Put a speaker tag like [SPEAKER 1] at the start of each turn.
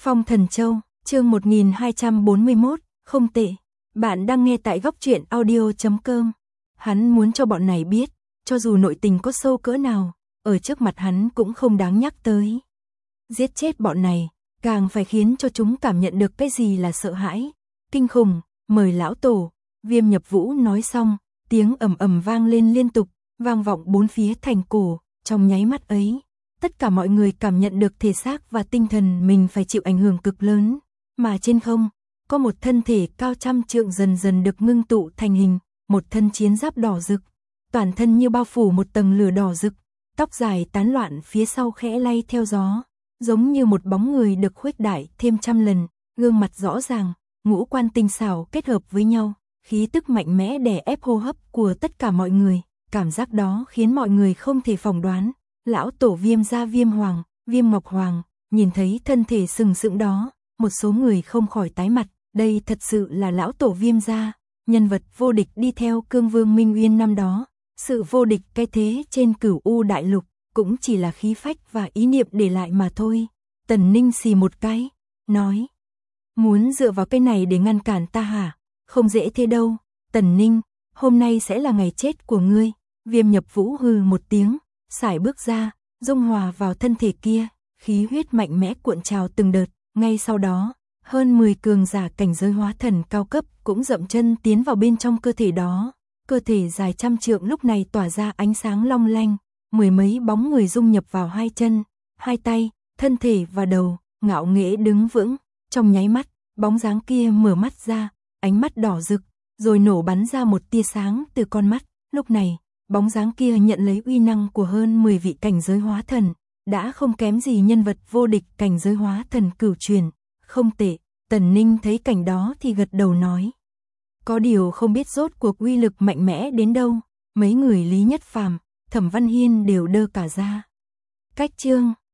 [SPEAKER 1] Phong Thần Châu, chương 1241, không tệ. Bạn đang nghe tại góc truyện audio.com. Hắn muốn cho bọn này biết, cho dù nội tình có sâu cỡ nào, ở trước mặt hắn cũng không đáng nhắc tới. Giết chết bọn này, càng phải khiến cho chúng cảm nhận được cái gì là sợ hãi, kinh khủng. Mời lão tổ. Viêm Nhập Vũ nói xong, tiếng ầm ầm vang lên liên tục, vang vọng bốn phía thành cổ. Trong nháy mắt ấy, tất cả mọi người cảm nhận được thể xác và tinh thần mình phải chịu ảnh hưởng cực lớn. Mà trên không, có một thân thể cao trăm trượng dần dần được ngưng tụ thành hình, một thân chiến giáp đỏ rực, toàn thân như bao phủ một tầng lửa đỏ rực, tóc dài tán loạn phía sau khẽ lay theo gió, giống như một bóng người được khuếch đại thêm trăm lần, gương mặt rõ ràng, ngũ quan tinh xảo kết hợp với nhau, khí tức mạnh mẽ đè ép hô hấp của tất cả mọi người, cảm giác đó khiến mọi người không thể phỏng đoán. Lão tổ Viêm gia Viêm Hoàng, Viêm Ngọc Hoàng, nhìn thấy thân thể sừng sững đó, một số người không khỏi tái mặt, đây thật sự là lão tổ Viêm gia, nhân vật vô địch đi theo Cương Vương Minh Uyên năm đó, sự vô địch cái thế trên Cửu U đại lục, cũng chỉ là khí phách và ý niệm để lại mà thôi. Tần Ninh xì một cái, nói, muốn dựa vào cái này để ngăn cản ta hả? Không dễ thế đâu, Tần Ninh, hôm nay sẽ là ngày chết của ngươi. Viêm Nhập Vũ hừ một tiếng, sải bước ra, dung hòa vào thân thể kia, khí huyết mạnh mẽ cuộn trào từng đợt, ngay sau đó, hơn 10 cường giả cảnh giới hóa thần cao cấp cũng dậm chân tiến vào bên trong cơ thể đó. Cơ thể dài trăm trượng lúc này tỏa ra ánh sáng long lanh, mười mấy bóng người dung nhập vào hai chân, hai tay, thân thể và đầu, ngạo nghễ đứng vững. Trong nháy mắt, bóng dáng kia mở mắt ra, ánh mắt đỏ rực, rồi nổ bắn ra một tia sáng từ con mắt. Lúc này, bóng dáng kia nhận lấy uy năng của hơn 10 vị cảnh giới hóa thần, đã không kém gì nhân vật vô địch cảnh giới hóa thần cửu truyền. Không tệ, Tần Ninh thấy cảnh đó thì gật đầu nói. Có điều không biết rốt cuộc uy lực mạnh mẽ đến đâu, mấy người Lý Nhất Phàm, Thẩm Văn Hiên đều đơ cả ra. Cách chương